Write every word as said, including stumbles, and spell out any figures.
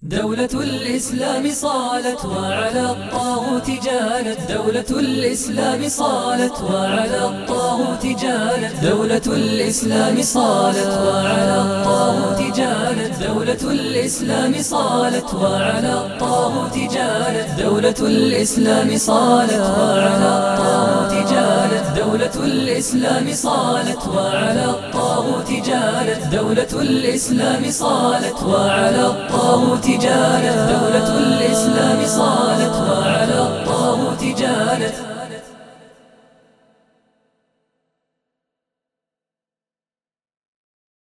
دولة الإسلام صالت وعلى الطاغوت جالت. دولة الإسلام صالت وعلى الطاغوت جالت. دولة الإسلام صالت وعلى الطاغوت جالت. دولة الإسلام صالت وعلى الطاغوت جالت. دولة الإسلام صالت وعلى الطاغوت جالت. دولة الإسلام صالت وعلى الطاغوت جالت. دولة الإسلام صالت وعلى الطاغوت جالت.